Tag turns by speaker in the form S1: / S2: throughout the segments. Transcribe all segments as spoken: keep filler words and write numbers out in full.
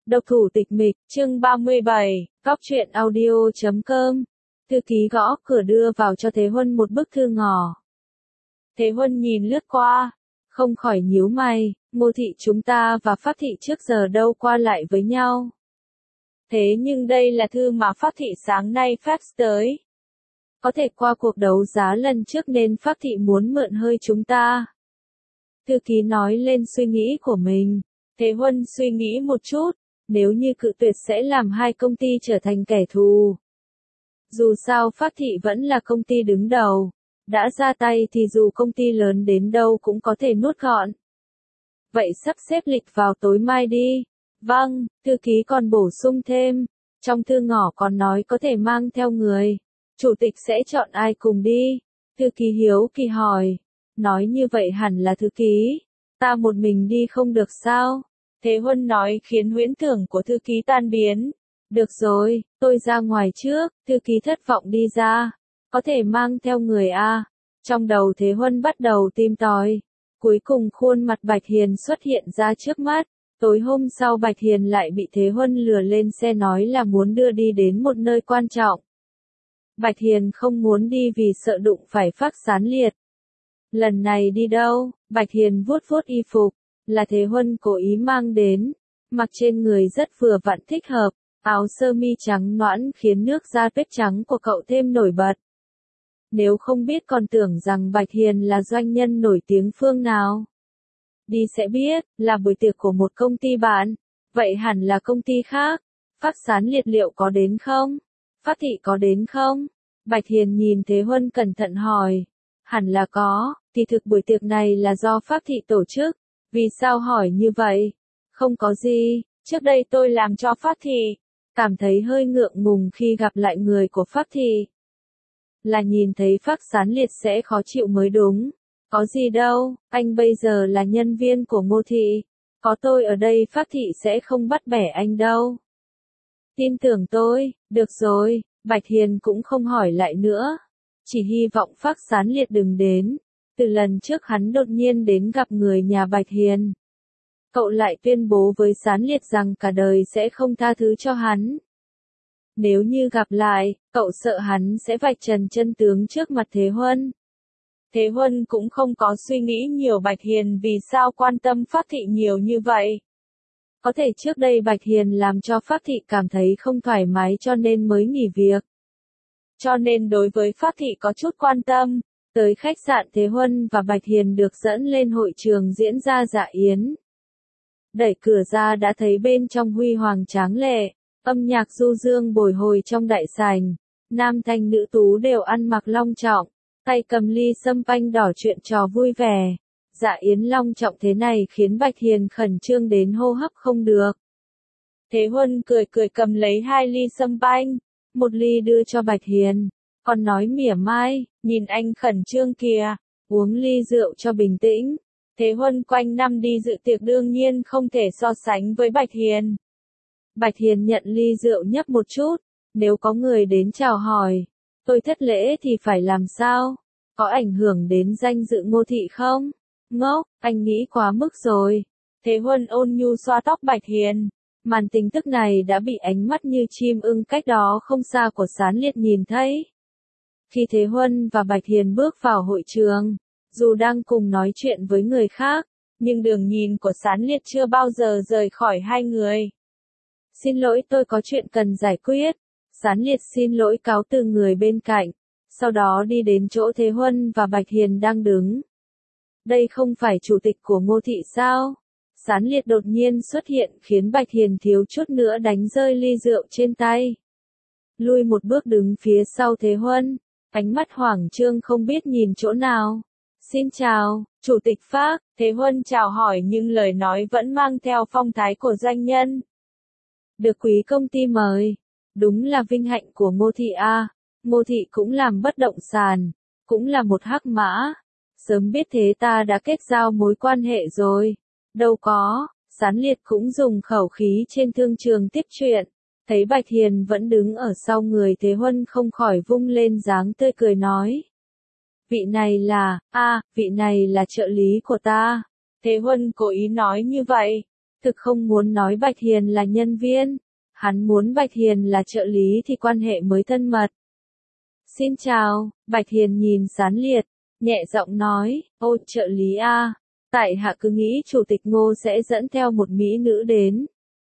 S1: Độc thủ tịch mịch, chương ba mươi bảy, góc truyện audio chấm com. Thư ký gõ cửa đưa vào cho Thế Huân một bức thư ngỏ. Thế Huân nhìn lướt qua, không khỏi nhíu mày, Ngô thị chúng ta và Pháp thị trước giờ đâu qua lại với nhau. Thế nhưng đây là thư mà Pháp thị sáng nay fax tới. Có thể qua cuộc đấu giá lần trước nên Pháp thị muốn mượn hơi chúng ta. Thư ký nói lên suy nghĩ của mình. Thế Huân suy nghĩ một chút, nếu như cự tuyệt sẽ làm hai công ty trở thành kẻ thù. Dù sao Pháp thị vẫn là công ty đứng đầu, đã ra tay thì dù công ty lớn đến đâu cũng có thể nuốt gọn. Vậy sắp xếp lịch vào tối mai đi. Vâng, thư ký còn bổ sung thêm, trong thư ngỏ còn nói có thể mang theo người. Chủ tịch sẽ chọn ai cùng đi? Thư ký hiếu kỳ hỏi. Nói như vậy hẳn là thư ký. Ta một mình đi không được sao? Thế Huân nói khiến huyễn tưởng của thư ký tan biến. Được rồi, tôi ra ngoài trước. Thư ký thất vọng đi ra. Có thể mang theo người a. Trong đầu Thế Huân bắt đầu tìm tòi. Cuối cùng khuôn mặt Bạch Hiền xuất hiện ra trước mắt. Tối hôm sau Bạch Hiền lại bị Thế Huân lừa lên xe nói là muốn đưa đi đến một nơi quan trọng. Bạch Hiền không muốn đi vì sợ đụng phải Phác Sán Liệt. Lần này đi đâu? Bạch Hiền vuốt vuốt y phục, là Thế Huân cố ý mang đến, mặc trên người rất vừa vặn thích hợp, áo sơ mi trắng nõn khiến nước da tuyết trắng của cậu thêm nổi bật. Nếu không biết còn tưởng rằng Bạch Hiền là doanh nhân nổi tiếng phương nào. Đi sẽ biết, là buổi tiệc của một công ty bạn, vậy hẳn là công ty khác. Phác Sán Liệt liệu có đến không? Pháp thị có đến không? Bạch Hiền nhìn Thế Huân cẩn thận hỏi. Hẳn là có, thì thực buổi tiệc này là do Pháp thị tổ chức. Vì sao hỏi như vậy? Không có gì, trước đây tôi làm cho Pháp thị. Cảm thấy hơi ngượng ngùng khi gặp lại người của Pháp thị. Là nhìn thấy Phác Sán Liệt sẽ khó chịu mới đúng. Có gì đâu, anh bây giờ là nhân viên của Ngô thị. Có tôi ở đây Pháp thị sẽ không bắt bẻ anh đâu. Tin tưởng tôi, được rồi, Bạch Hiền cũng không hỏi lại nữa. Chỉ hy vọng Phác Sán Liệt đừng đến. Từ lần trước hắn đột nhiên đến gặp người nhà Bạch Hiền. Cậu lại tuyên bố với Sán Liệt rằng cả đời sẽ không tha thứ cho hắn. Nếu như gặp lại, cậu sợ hắn sẽ vạch trần chân tướng trước mặt Thế Huân. Thế Huân cũng không có suy nghĩ nhiều Bạch Hiền vì sao quan tâm Pháp thị nhiều như vậy. Có thể trước đây Bạch Hiền làm cho Pháp thị cảm thấy không thoải mái cho nên mới nghỉ việc. Cho nên đối với Pháp thị có chút quan tâm. Tới khách sạn Thế Huân và Bạch Hiền được dẫn lên hội trường diễn ra dạ yến. Đẩy cửa ra đã thấy bên trong huy hoàng tráng lệ, âm nhạc du dương bồi hồi trong đại sảnh. Nam thanh nữ tú đều ăn mặc long trọng, tay cầm ly sâm panh đỏ chuyện trò vui vẻ. Dạ yến long trọng thế này khiến Bạch Hiền khẩn trương đến hô hấp không được. Thế Huân cười cười cầm lấy hai ly sâm panh, một ly đưa cho Bạch Hiền, còn nói mỉa mai, nhìn anh khẩn trương kìa, uống ly rượu cho bình tĩnh. Thế Huân quanh năm đi dự tiệc đương nhiên không thể so sánh với Bạch Hiền. Bạch Hiền nhận ly rượu nhấp một chút, nếu có người đến chào hỏi, tôi thất lễ thì phải làm sao? Có ảnh hưởng đến danh dự Ngô thị không? Ngốc, anh nghĩ quá mức rồi. Thế Huân ôn nhu xoa tóc Bạch Hiền. Màn tình tức này đã bị ánh mắt như chim ưng cách đó không xa của Sán Liệt nhìn thấy. Khi Thế Huân và Bạch Hiền bước vào hội trường, dù đang cùng nói chuyện với người khác, nhưng đường nhìn của Sán Liệt chưa bao giờ rời khỏi hai người. Xin lỗi tôi có chuyện cần giải quyết. Sán Liệt xin lỗi cáo từ người bên cạnh, sau đó đi đến chỗ Thế Huân và Bạch Hiền đang đứng. Đây không phải chủ tịch của Ngô thị sao? Sán Liệt đột nhiên xuất hiện khiến Bạch Hiền thiếu chút nữa đánh rơi ly rượu trên tay. Lui một bước đứng phía sau Thế Huân, ánh mắt hoảng trương không biết nhìn chỗ nào. Xin chào, Chủ tịch Phác. Thế Huân chào hỏi nhưng lời nói vẫn mang theo phong thái của doanh nhân. Được quý công ty mời, đúng là vinh hạnh của Ngô thị a. Ngô thị cũng làm bất động sản, cũng là một hắc mã. Sớm biết thế ta đã kết giao mối quan hệ rồi. Đâu có, Sán Liệt cũng dùng khẩu khí trên thương trường tiếp chuyện. Thấy Bạch Hiền vẫn đứng ở sau người Thế Huân không khỏi vung lên dáng tươi cười nói. Vị này là, a, vị này là trợ lý của ta. Thế Huân cố ý nói như vậy. Thực không muốn nói Bạch Hiền là nhân viên. Hắn muốn Bạch Hiền là trợ lý thì quan hệ mới thân mật. Xin chào, Bạch Hiền nhìn Sán Liệt, nhẹ giọng nói, ô trợ lý a, tại hạ cứ nghĩ chủ tịch Ngô sẽ dẫn theo một mỹ nữ đến.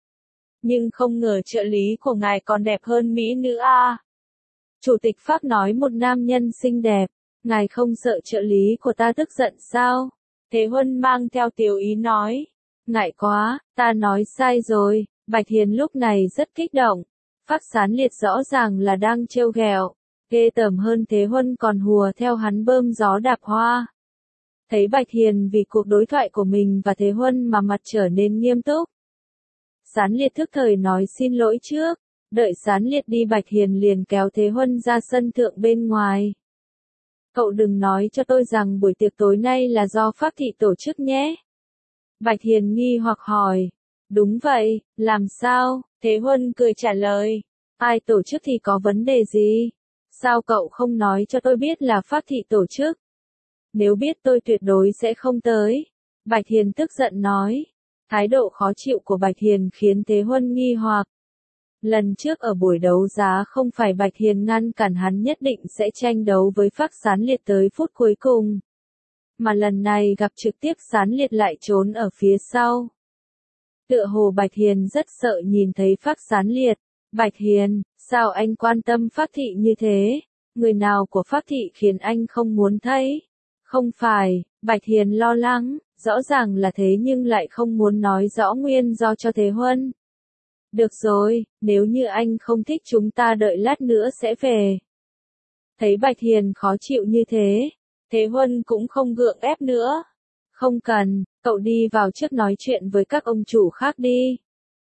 S1: Nhưng không ngờ trợ lý của ngài còn đẹp hơn mỹ nữ a. Chủ tịch Pháp nói một nam nhân xinh đẹp, ngài không sợ trợ lý của ta tức giận sao? Thế Huân mang theo tiểu ý nói, ngại quá, ta nói sai rồi. Bạch Hiền lúc này rất kích động. Phác Sán Liệt rõ ràng là đang trêu ghẹo. Ghê tởm hơn Thế Huân còn hùa theo hắn bơm gió đạp hoa. Thấy Bạch Hiền vì cuộc đối thoại của mình và Thế Huân mà mặt trở nên nghiêm túc. Sán Liệt thức thời nói xin lỗi trước. Đợi Sán Liệt đi Bạch Hiền liền kéo Thế Huân ra sân thượng bên ngoài. Cậu đừng nói cho tôi rằng buổi tiệc tối nay là do Pháp thị tổ chức nhé. Bạch Hiền nghi hoặc hỏi. Đúng vậy, làm sao? Thế Huân cười trả lời. Ai tổ chức thì có vấn đề gì? Sao cậu không nói cho tôi biết là Pháp thị tổ chức? Nếu biết tôi tuyệt đối sẽ không tới. Bạch Hiền tức giận nói. Thái độ khó chịu của Bạch Hiền khiến Thế Huân nghi hoặc. Lần trước ở buổi đấu giá không phải Bạch Hiền ngăn cản hắn nhất định sẽ tranh đấu với Phác Sán Liệt tới phút cuối cùng. Mà lần này gặp trực tiếp Sán Liệt lại trốn ở phía sau. Tựa hồ Bạch Hiền rất sợ nhìn thấy Phác Sán Liệt. Bạch Hiền, sao anh quan tâm Phác thị như thế? Người nào của Phác thị khiến anh không muốn thấy? Không phải, Bạch Hiền lo lắng, rõ ràng là thế nhưng lại không muốn nói rõ nguyên do cho Thế Huân. Được rồi, nếu như anh không thích chúng ta đợi lát nữa sẽ về. Thấy Bạch Hiền khó chịu như thế, Thế Huân cũng không gượng ép nữa. Không cần, cậu đi vào trước nói chuyện với các ông chủ khác đi.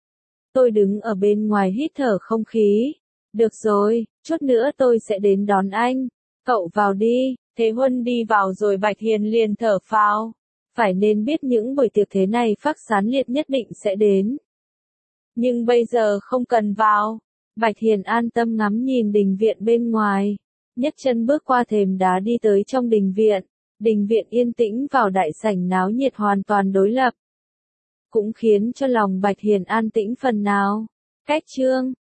S1: Tôi đứng ở bên ngoài hít thở không khí. Được rồi, chút nữa tôi sẽ đến đón anh. Cậu vào đi. Thế Huân đi vào rồi Bạch Hiền liền thở phào. Phải nên biết những buổi tiệc thế này Phác Sán Liệt nhất định sẽ đến. Nhưng bây giờ không cần vào. Bạch Hiền an tâm ngắm nhìn đình viện bên ngoài. Nhấc chân bước qua thềm đá đi tới trong đình viện. Đình viện yên tĩnh vào đại sảnh náo nhiệt hoàn toàn đối lập. Cũng khiến cho lòng Bạch Hiền an tĩnh phần nào. Cách chương